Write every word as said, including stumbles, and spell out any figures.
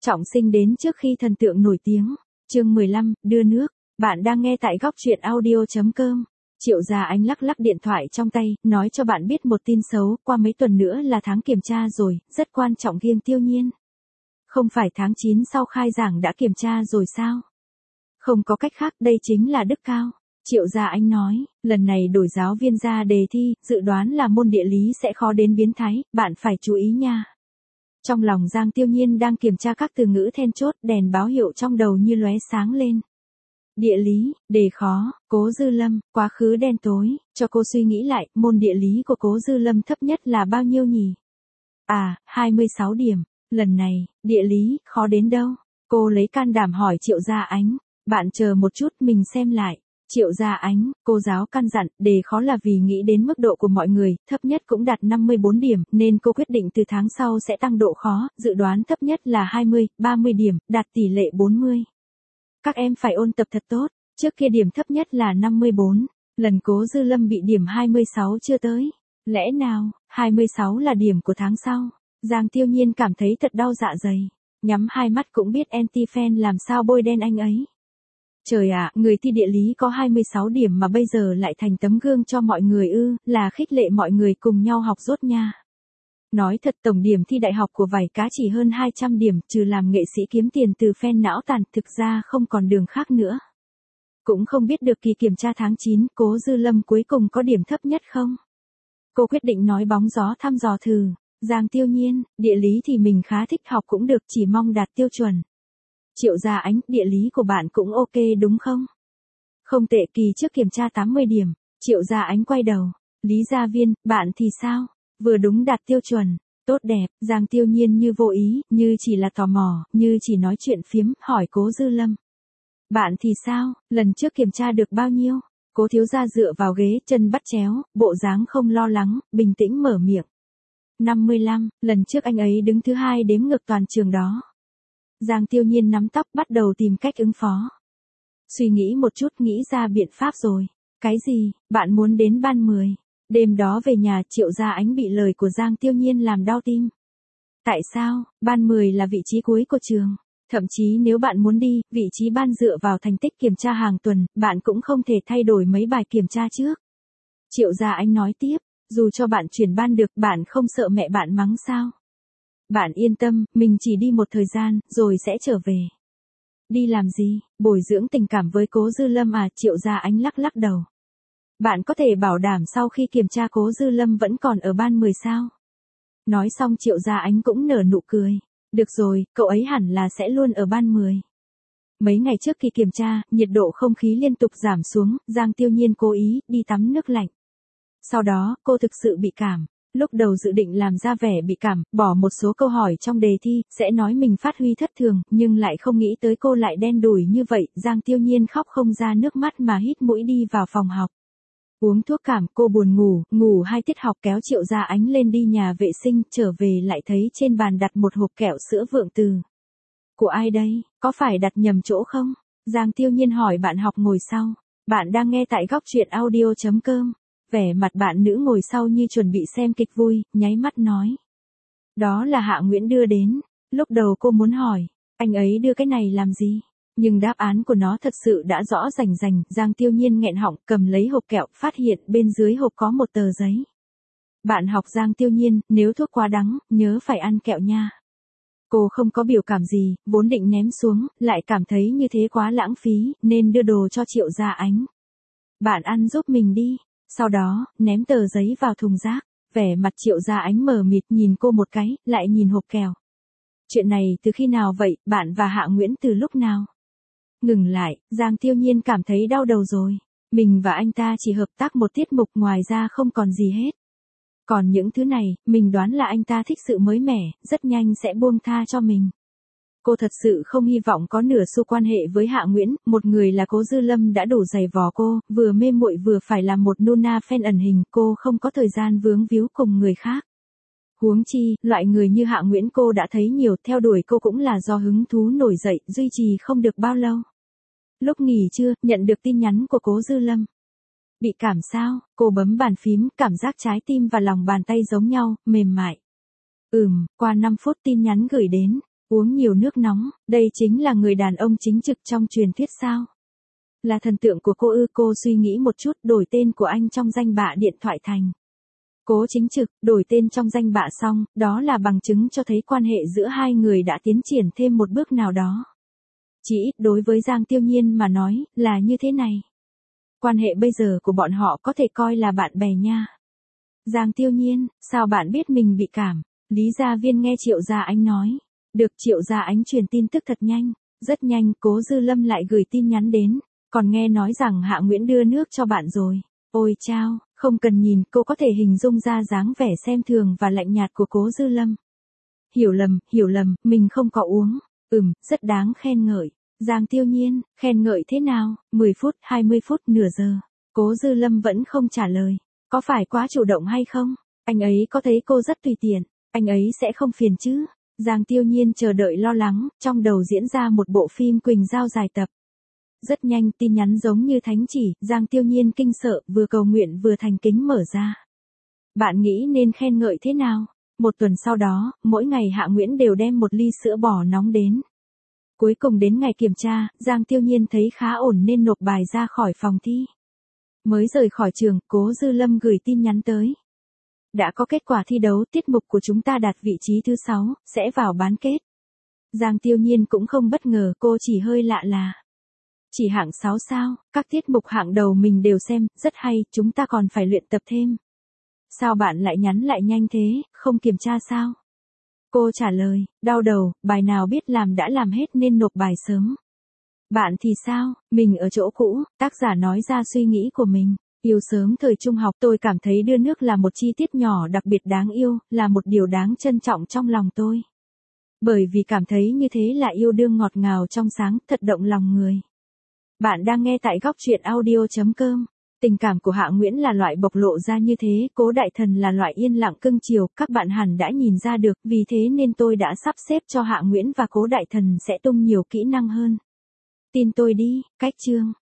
Trọng sinh đến trước khi thần tượng nổi tiếng. Chương mười lăm, đưa nước. Bạn đang nghe tại góc truyện audio chấm com. Triệu Gia Ánh lắc lắc điện thoại trong tay, nói cho bạn biết một tin xấu, qua mấy tuần nữa là tháng kiểm tra rồi, rất quan trọng riêng Tiêu Nhiên. Không phải tháng chín sau khai giảng đã kiểm tra rồi sao? Không có cách khác, đây chính là đức cao. Triệu Gia Ánh nói, lần này đổi giáo viên ra đề thi, dự đoán là môn địa lý sẽ khó đến biến thái, bạn phải chú ý nha. Trong lòng Giang Tiêu Nhiên đang kiểm tra các từ ngữ then chốt, đèn báo hiệu trong đầu như lóe sáng lên. Địa lý, đề khó, Cố Dư Lâm, quá khứ đen tối, cho cô suy nghĩ lại, môn địa lý của Cố Dư Lâm thấp nhất là bao nhiêu nhỉ? À, hai mươi sáu điểm, lần này, địa lý, khó đến đâu? Cô lấy can đảm hỏi Triệu Gia Ánh, bạn chờ một chút mình xem lại. Triệu Gia Ánh, cô giáo căn dặn, đề khó là vì nghĩ đến mức độ của mọi người, thấp nhất cũng đạt năm mươi bốn điểm, nên cô quyết định từ tháng sau sẽ tăng độ khó, dự đoán thấp nhất là hai mươi, ba mươi điểm, đạt tỷ lệ bốn mươi. Các em phải ôn tập thật tốt, trước kia điểm thấp nhất là năm mươi bốn, lần Cố Dư Lâm bị điểm hai mươi sáu chưa tới. Lẽ nào, hai mươi sáu là điểm của tháng sau? Giang Tiêu Nhiên cảm thấy thật đau dạ dày, nhắm hai mắt cũng biết anti-fan làm sao bôi đen anh ấy. Trời ạ, người thi địa lý có hai mươi sáu điểm mà bây giờ lại thành tấm gương cho mọi người ư, là khích lệ mọi người cùng nhau học dốt nha. Nói thật, tổng điểm thi đại học của vài cá chỉ hơn hai trăm điểm, trừ làm nghệ sĩ kiếm tiền từ fan não tàn, thực ra không còn đường khác nữa. Cũng không biết được kỳ kiểm tra tháng chín, Cố Dư Lâm cuối cùng có điểm thấp nhất không? Cô quyết định nói bóng gió thăm dò thử. Giang Tiêu Nhiên, địa lý thì mình khá thích học cũng được, chỉ mong đạt tiêu chuẩn. Triệu Gia Ánh, địa lý của bạn cũng ok đúng không? Không tệ, kỳ trước kiểm tra tám mươi điểm. Triệu Gia Ánh quay đầu. Lý Gia Viên, bạn thì sao? Vừa đúng đạt tiêu chuẩn. Tốt đẹp. Giang Tiêu Nhiên như vô ý, như chỉ là tò mò, như chỉ nói chuyện phiếm, hỏi Cố Dư Lâm. Bạn thì sao? Lần trước kiểm tra được bao nhiêu? Cố thiếu gia dựa vào ghế, chân bắt chéo, bộ dáng không lo lắng, bình tĩnh mở miệng. năm mươi lăm, lần trước anh ấy đứng thứ hai đếm ngược toàn trường đó. Giang Tiêu Nhiên nắm tóc bắt đầu tìm cách ứng phó. Suy nghĩ một chút nghĩ ra biện pháp rồi. Cái gì, bạn muốn đến ban mười? Đêm đó về nhà Triệu Gia Ánh bị lời của Giang Tiêu Nhiên làm đau tim. Tại sao, ban mười là vị trí cuối của trường. Thậm chí nếu bạn muốn đi, vị trí ban dựa vào thành tích kiểm tra hàng tuần, bạn cũng không thể thay đổi mấy bài kiểm tra trước. Triệu Gia Ánh nói tiếp, dù cho bạn chuyển ban được, bạn không sợ mẹ bạn mắng sao? Bạn yên tâm, mình chỉ đi một thời gian, rồi sẽ trở về. Đi làm gì? Bồi dưỡng tình cảm với Cố Dư Lâm à? Triệu Gia Ánh lắc lắc đầu. Bạn có thể bảo đảm sau khi kiểm tra Cố Dư Lâm vẫn còn ở ban mười sao? Nói xong Triệu Gia Ánh cũng nở nụ cười. Được rồi, cậu ấy hẳn là sẽ luôn ở ban mười. Mấy ngày trước khi kiểm tra, nhiệt độ không khí liên tục giảm xuống, Giang Tiêu Nhiên cố ý đi tắm nước lạnh. Sau đó, cô thực sự bị cảm. Lúc đầu dự định làm ra vẻ bị cảm, bỏ một số câu hỏi trong đề thi, sẽ nói mình phát huy thất thường, nhưng lại không nghĩ tới cô lại đen đủi như vậy, Giang Tiêu Nhiên khóc không ra nước mắt mà hít mũi đi vào phòng học. Uống thuốc cảm, cô buồn ngủ, ngủ hai tiết học kéo Triệu Gia Ánh lên đi nhà vệ sinh, trở về lại thấy trên bàn đặt một hộp kẹo sữa Vượng Từ. Của ai đây, có phải đặt nhầm chỗ không? Giang Tiêu Nhiên hỏi bạn học ngồi sau. Bạn đang nghe tại góc truyện audio chấm com. Vẻ mặt bạn nữ ngồi sau như chuẩn bị xem kịch vui, nháy mắt nói. Đó là Hạ Nguyễn đưa đến. Lúc đầu cô muốn hỏi, anh ấy đưa cái này làm gì? Nhưng đáp án của nó thật sự đã rõ rành rành, Giang Tiêu Nhiên nghẹn họng, cầm lấy hộp kẹo, phát hiện bên dưới hộp có một tờ giấy. Bạn học Giang Tiêu Nhiên, nếu thuốc quá đắng, nhớ phải ăn kẹo nha. Cô không có biểu cảm gì, vốn định ném xuống, lại cảm thấy như thế quá lãng phí, nên đưa đồ cho Triệu Gia Ánh. Bạn ăn giúp mình đi. Sau đó, ném tờ giấy vào thùng rác, vẻ mặt Triệu Gia Ánh mờ mịt nhìn cô một cái, lại nhìn hộp kẹo. Chuyện này từ khi nào vậy, bạn và Hạ Nguyễn từ lúc nào? Ngừng lại, Giang Tiêu Nhiên cảm thấy đau đầu rồi. Mình và anh ta chỉ hợp tác một tiết mục, ngoài ra không còn gì hết. Còn những thứ này, mình đoán là anh ta thích sự mới mẻ, rất nhanh sẽ buông tha cho mình. Cô thật sự không hy vọng có nửa xu quan hệ với Hạ Nguyễn, một người là Cố Dư Lâm đã đủ dày vò cô, vừa mê muội vừa phải là một Nuna fan ẩn hình, cô không có thời gian vướng víu cùng người khác. Huống chi, loại người như Hạ Nguyễn cô đã thấy nhiều, theo đuổi cô cũng là do hứng thú nổi dậy, duy trì không được bao lâu. Lúc nghỉ trưa, nhận được tin nhắn của Cố Dư Lâm. Bị cảm sao? Cô bấm bàn phím, cảm giác trái tim và lòng bàn tay giống nhau, mềm mại. Ừm, qua năm phút tin nhắn gửi đến. Uống nhiều nước nóng, đây chính là người đàn ông chính trực trong truyền thuyết sao? Là thần tượng của cô ư? Cô suy nghĩ một chút, đổi tên của anh trong danh bạ điện thoại thành Cố Chính Trực, đổi tên trong danh bạ xong, đó là bằng chứng cho thấy quan hệ giữa hai người đã tiến triển thêm một bước nào đó. Chỉ ít đối với Giang Tiêu Nhiên mà nói, là như thế này. Quan hệ bây giờ của bọn họ có thể coi là bạn bè nha. Giang Tiêu Nhiên, sao bạn biết mình bị cảm? Lý Gia Viên nghe Triệu Gia Ánh nói. Được, Triệu Gia Ánh truyền tin tức thật nhanh. Rất nhanh, Cố Dư Lâm lại gửi tin nhắn đến. Còn nghe nói rằng Hạ Nguyễn đưa nước cho bạn rồi. Ôi chao, không cần nhìn, cô có thể hình dung ra dáng vẻ xem thường và lạnh nhạt của Cố Dư Lâm. Hiểu lầm, hiểu lầm, mình không có uống. Ừm, rất đáng khen ngợi. Giang Tiêu Nhiên, khen ngợi thế nào? mười phút, hai mươi phút, nửa giờ. Cố Dư Lâm vẫn không trả lời. Có phải quá chủ động hay không? Anh ấy có thấy cô rất tùy tiện, anh ấy sẽ không phiền chứ? Giang Tiêu Nhiên chờ đợi lo lắng, trong đầu diễn ra một bộ phim Quỳnh Giao dài tập. Rất nhanh, tin nhắn giống như thánh chỉ, Giang Tiêu Nhiên kinh sợ, vừa cầu nguyện vừa thành kính mở ra. Bạn nghĩ nên khen ngợi thế nào? Một tuần sau đó, mỗi ngày Hạ Nguyễn đều đem một ly sữa bò nóng đến. Cuối cùng đến ngày kiểm tra, Giang Tiêu Nhiên thấy khá ổn nên nộp bài ra khỏi phòng thi. Mới rời khỏi trường, Cố Dư Lâm gửi tin nhắn tới. Đã có kết quả thi đấu, tiết mục của chúng ta đạt vị trí thứ sáu, sẽ vào bán kết. Giang Tiêu Nhiên cũng không bất ngờ, cô chỉ hơi lạ là. Chỉ hạng sáu sao, các tiết mục hạng đầu mình đều xem, rất hay, chúng ta còn phải luyện tập thêm. Sao bạn lại nhắn lại nhanh thế, không kiểm tra sao? Cô trả lời, đau đầu, bài nào biết làm đã làm hết nên nộp bài sớm. Bạn thì sao? Mình ở chỗ cũ, tác giả nói ra suy nghĩ của mình. Yêu sớm thời trung học, tôi cảm thấy đưa nước là một chi tiết nhỏ đặc biệt đáng yêu, là một điều đáng trân trọng trong lòng tôi. Bởi vì cảm thấy như thế là yêu đương ngọt ngào trong sáng, thật động lòng người. Bạn đang nghe tại góc truyện audio chấm com. Tình cảm của Hạ Nguyễn là loại bộc lộ ra như thế, Cố Đại Thần là loại yên lặng cưng chiều, các bạn hẳn đã nhìn ra được, vì thế nên tôi đã sắp xếp cho Hạ Nguyễn và Cố Đại Thần sẽ tung nhiều kỹ năng hơn. Tin tôi đi, cách chương.